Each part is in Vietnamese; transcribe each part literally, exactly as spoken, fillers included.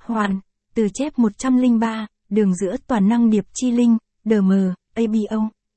Hoàn, từ chép một trăm lẻ ba, đường giữa toàn năng điệp chi linh, đê em, a bê o.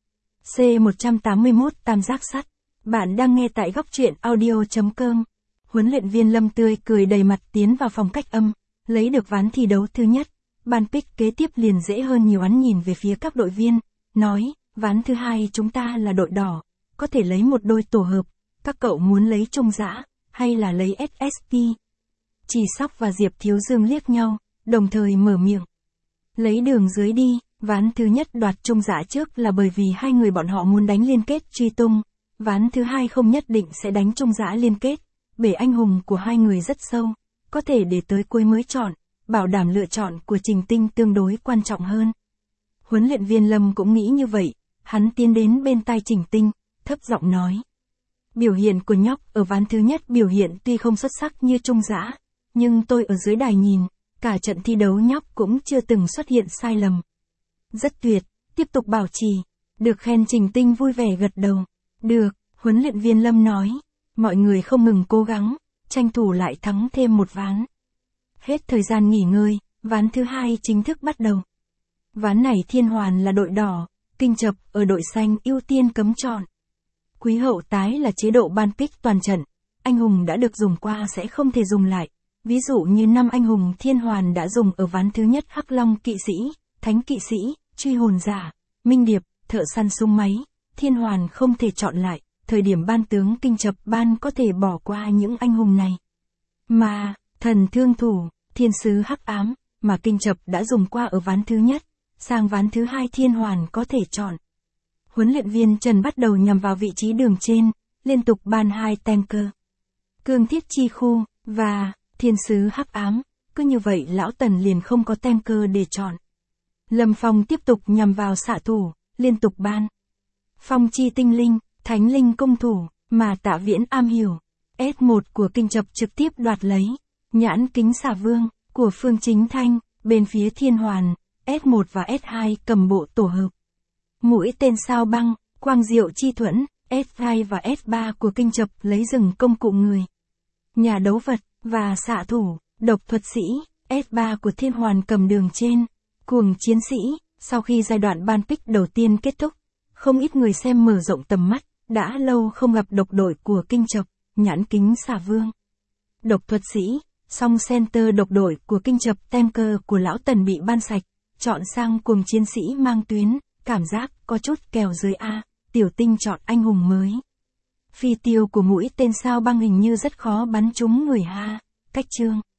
C một trăm tám mươi mốt tam giác sắt. Bạn đang nghe tại góc truyện audio.com. Huấn luyện viên Lâm tươi cười đầy mặt tiến vào phòng cách âm, lấy được ván thi đấu thứ nhất. Ban pick kế tiếp liền dễ hơn nhiều. Hắn nhìn về phía các đội viên, nói, ván thứ hai chúng ta là đội đỏ, có thể lấy một đôi tổ hợp, các cậu muốn lấy Trung Dã, hay là lấy ét ét pê? Chỉ Sóc và Diệp Thiếu Dương liếc nhau, đồng thời mở miệng. Lấy đường dưới đi, ván thứ nhất đoạt Trung Dã trước là bởi vì hai người bọn họ muốn đánh liên kết truy tung, ván thứ hai không nhất định sẽ đánh Trung Dã liên kết, bể anh hùng của hai người rất sâu, có thể để tới cuối mới chọn, bảo đảm lựa chọn của Trình Tinh tương đối quan trọng hơn. Huấn luyện viên Lâm cũng nghĩ như vậy, hắn tiến đến bên tai Trình Tinh, thấp giọng nói. Biểu hiện của nhóc ở ván thứ nhất biểu hiện tuy không xuất sắc như Trung Dã, nhưng tôi ở dưới đài nhìn, cả trận thi đấu nhóc cũng chưa từng xuất hiện sai lầm. Rất tuyệt, tiếp tục bảo trì. Được khen. Trình Tinh vui vẻ gật đầu. Được, huấn luyện viên Lâm nói. Mọi người không ngừng cố gắng, tranh thủ lại thắng thêm một ván. Hết thời gian nghỉ ngơi, ván thứ hai chính thức bắt đầu. Ván này Thiên Hoàn là đội đỏ, Kinh Chập ở đội xanh ưu tiên cấm chọn. Quý hậu tái là chế độ ban pick toàn trận, anh hùng đã được dùng qua sẽ không thể dùng lại. Ví dụ như năm anh hùng Thiên Hoàn đã dùng ở ván thứ nhất: Hắc Long kỵ sĩ, Thánh kỵ sĩ, Truy hồn giả, Minh điệp, Thợ săn súng máy. Thiên Hoàn không thể chọn lại, thời điểm ban tướng Kinh Chập ban có thể bỏ qua những anh hùng này. Mà, Thần thương thủ, Thiên sứ hắc ám, mà Kinh Chập đã dùng qua ở ván thứ nhất, sang ván thứ hai Thiên Hoàn có thể chọn. Huấn luyện viên Trần bắt đầu nhằm vào vị trí đường trên, liên tục ban hai tanker. Cương thiết chi khu, và Thiên sứ hắc ám, cứ như vậy lão Tần liền không có tanker để chọn. Lâm Phong tiếp tục nhằm vào xạ thủ, liên tục ban Phong chi tinh linh, Thánh linh công thủ, mà Tạ Viễn am hiểu. ét một của Kinh Chập trực tiếp đoạt lấy. Nhãn kính xà vương, của Phương Chính Thanh, bên phía Thiên Hoàn, ét một và ét hai cầm bộ tổ hợp. Mũi tên sao băng, Quang diệu chi thuẫn, ét hai và ét ba của Kinh Chập lấy rừng công cụ người. Nhà đấu vật, và xạ thủ, độc thuật sĩ, ét ba của Thiên Hoàn cầm đường trên. Cuồng chiến sĩ, sau khi giai đoạn ban pick đầu tiên kết thúc, không ít người xem mở rộng tầm mắt, đã lâu không gặp độc đội của Kinh Chập, nhãn kính xà vương. Độc thuật sĩ, song center độc đội của Kinh Chập, tanker của lão Tần bị ban sạch, chọn sang cuồng chiến sĩ mang tuyến, cảm giác có chút kèo dưới A, Tiểu Tinh chọn anh hùng mới. Phi tiêu của mũi tên sao băng hình như rất khó bắn trúng người ha, cách chương.